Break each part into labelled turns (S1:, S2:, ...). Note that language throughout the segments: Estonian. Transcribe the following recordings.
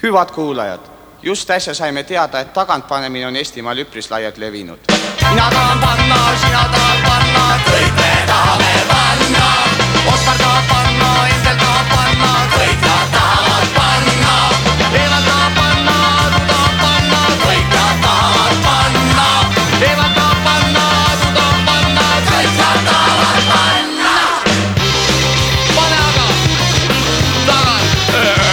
S1: Hüvad kuulajad, just äsja saime teada, et tagantpanemine on Eestimaal üpris laialt levinud. Mina tahan panna, sina tahad panna, kõik me tahame panna. Oskar tahab panna, Endel tahab panna, kõik nad tahavad panna. Eeval tahab panna, Adu tahab panna, kõik nad tahavad panna. Eeval tahab panna, Adu tahab panna, kõik nad tahavad panna. Pane aga tagant.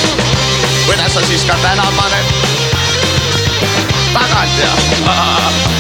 S1: Kuidas sa siis ka täna paned tagant ja